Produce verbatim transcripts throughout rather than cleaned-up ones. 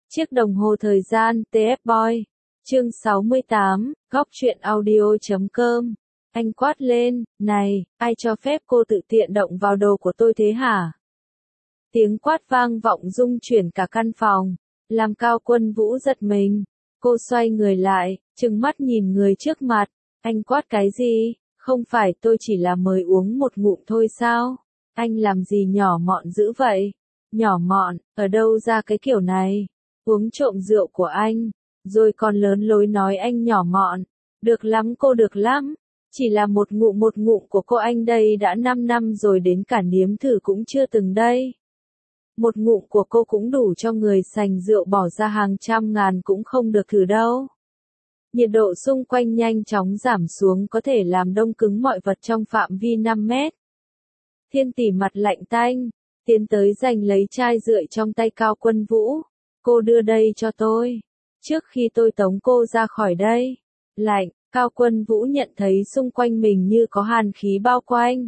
Chiếc đồng hồ thời gian tê ép Boy. Chương sáu mươi tám, góc truyện audio chấm com. Anh quát lên, này, ai cho phép cô tự tiện động vào đồ của tôi thế hả? Tiếng quát vang vọng rung chuyển cả căn phòng, làm Cao Quân Vũ giật mình. Cô xoay người lại, trừng mắt nhìn người trước mặt. Anh quát cái gì? Không phải tôi chỉ là mời uống một ngụm thôi sao? Anh làm gì nhỏ mọn dữ vậy? Nhỏ mọn, ở đâu ra cái kiểu này? Uống trộm rượu của anh, rồi còn lớn lối nói anh nhỏ mọn. Được lắm cô, được lắm. Chỉ là một ngụm một ngụm của cô anh đây đã năm năm rồi, đến cả nếm thử cũng chưa từng đây. Một ngụm của cô cũng đủ cho người sành rượu bỏ ra hàng trăm ngàn cũng không được thử đâu. Nhiệt độ xung quanh nhanh chóng giảm xuống, có thể làm đông cứng mọi vật trong phạm vi năm mét. Thiên Tỷ mặt lạnh tanh, tiến tới giành lấy chai rượu trong tay Cao Quân Vũ. Cô đưa đây cho tôi, trước khi tôi tống cô ra khỏi đây. Lạnh, Cao Quân Vũ nhận thấy xung quanh mình như có hàn khí bao quanh.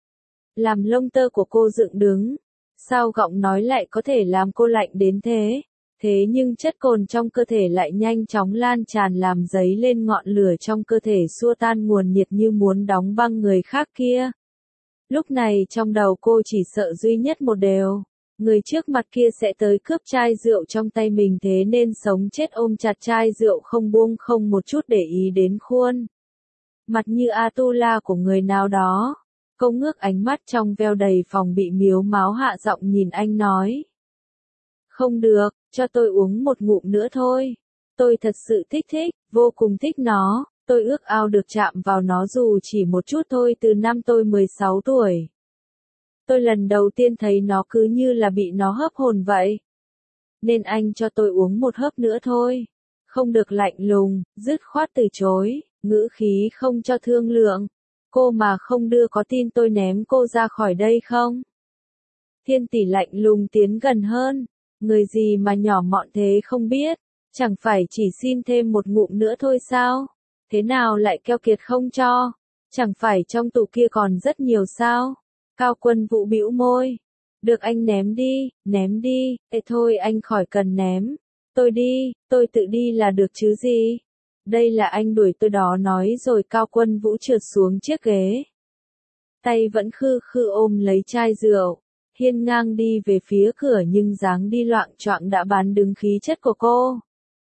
Làm lông tơ của cô dựng đứng. Sao giọng nói lại có thể làm cô lạnh đến thế? Thế nhưng chất cồn trong cơ thể lại nhanh chóng lan tràn, làm dấy lên ngọn lửa trong cơ thể, xua tan nguồn nhiệt như muốn đóng băng người khác kia. Lúc này trong đầu cô chỉ sợ duy nhất một điều. Người trước mặt kia sẽ tới cướp chai rượu trong tay mình, thế nên sống chết ôm chặt chai rượu không buông, không một chút để ý đến khuôn mặt như Atula của người nào đó. Cô ngước ánh mắt trong veo đầy phòng bị miếu máu, hạ giọng nhìn anh nói. Không được, cho tôi uống một ngụm nữa thôi. Tôi thật sự thích thích, vô cùng thích nó. Tôi ước ao được chạm vào nó dù chỉ một chút thôi từ năm tôi mười sáu tuổi. Tôi lần đầu tiên thấy nó cứ như là bị nó hấp hồn vậy. Nên anh cho tôi uống một hớp nữa thôi. Không được lạnh lùng, dứt khoát từ chối, ngữ khí không cho thương lượng. Cô mà không đưa có tin tôi ném cô ra khỏi đây không? Thiên Tỷ lạnh lùng tiến gần hơn. Người gì mà nhỏ mọn thế không biết, chẳng phải chỉ xin thêm một ngụm nữa thôi sao? Thế nào lại keo kiệt không cho? Chẳng phải trong tủ kia còn rất nhiều sao? Cao Quân Vũ bĩu môi. Được anh ném đi, ném đi. Ê thôi anh khỏi cần ném. Tôi đi, tôi tự đi là được chứ gì? Đây là anh đuổi tôi đó, nói rồi Cao Quân Vũ trượt xuống chiếc ghế. Tay vẫn khư khư ôm lấy chai rượu. Hiên ngang đi về phía cửa, nhưng dáng đi loạng choạng đã bán đứng khí chất của cô.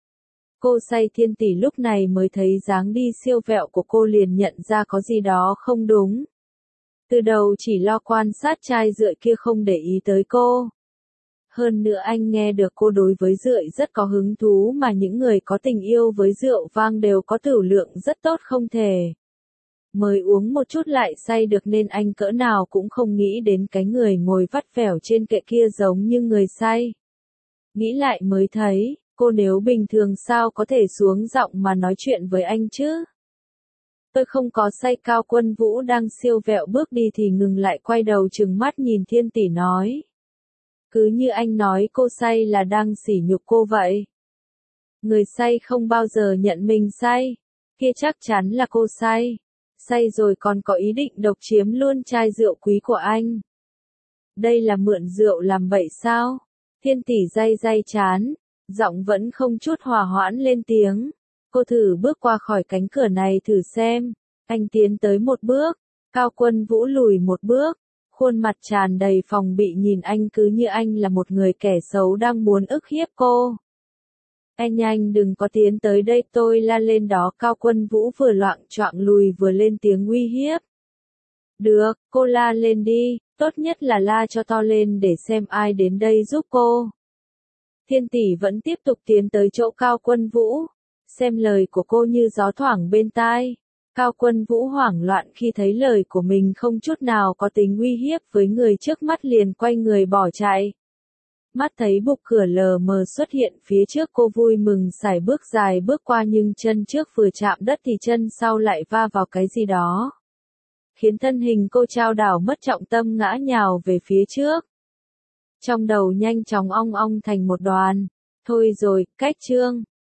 Cô say Thiên Tỷ lúc này mới thấy dáng đi siêu vẹo của cô, liền nhận ra có gì đó không đúng. Từ đầu chỉ lo quan sát chai rượu kia, không để ý tới cô. Hơn nữa anh nghe được cô đối với rượu rất có hứng thú, mà những người có tình yêu với rượu vang đều có tửu lượng rất tốt không thể. Mới uống một chút lại say được, nên anh cỡ nào cũng không nghĩ đến cái người ngồi vắt vẻo trên kệ kia giống như người say. Nghĩ lại mới thấy, cô nếu bình thường sao có thể xuống giọng mà nói chuyện với anh chứ? Tôi không có say. Cao Quân Vũ đang siêu vẹo bước đi thì ngừng lại, quay đầu trừng mắt nhìn Thiên Tỷ nói. Cứ như anh nói cô say là đang sỉ nhục cô vậy. Người say không bao giờ nhận mình say. Kia chắc chắn là cô say. Say rồi còn có ý định độc chiếm luôn chai rượu quý của anh. Đây là mượn rượu làm bậy sao? Thiên Tỷ day day chán, giọng vẫn không chút hòa hoãn lên tiếng. Cô thử bước qua khỏi cánh cửa này thử xem. Anh tiến tới một bước, Cao Quân Vũ lùi một bước, khuôn mặt tràn đầy phòng bị nhìn anh, cứ như anh là một người kẻ xấu đang muốn ức hiếp cô. Anh nhanh đừng có tiến tới đây, tôi la lên đó. Cao Quân Vũ vừa loạng choạng lùi vừa lên tiếng uy hiếp. Được, cô la lên đi, tốt nhất là la cho to lên để xem ai đến đây giúp cô. Thiên Tỷ vẫn tiếp tục tiến tới chỗ Cao Quân Vũ, xem lời của cô như gió thoảng bên tai. Cao Quân Vũ hoảng loạn khi thấy lời của mình không chút nào có tính uy hiếp với người trước mắt, liền quay người bỏ chạy. Mắt thấy bục cửa lờ mờ xuất hiện phía trước, cô vui mừng sải bước dài bước qua, nhưng chân trước vừa chạm đất thì chân sau lại va vào cái gì đó, khiến thân hình cô chao đảo mất trọng tâm, ngã nhào về phía trước. Trong đầu nhanh chóng ong ong thành một đoàn. Thôi rồi, cách chương.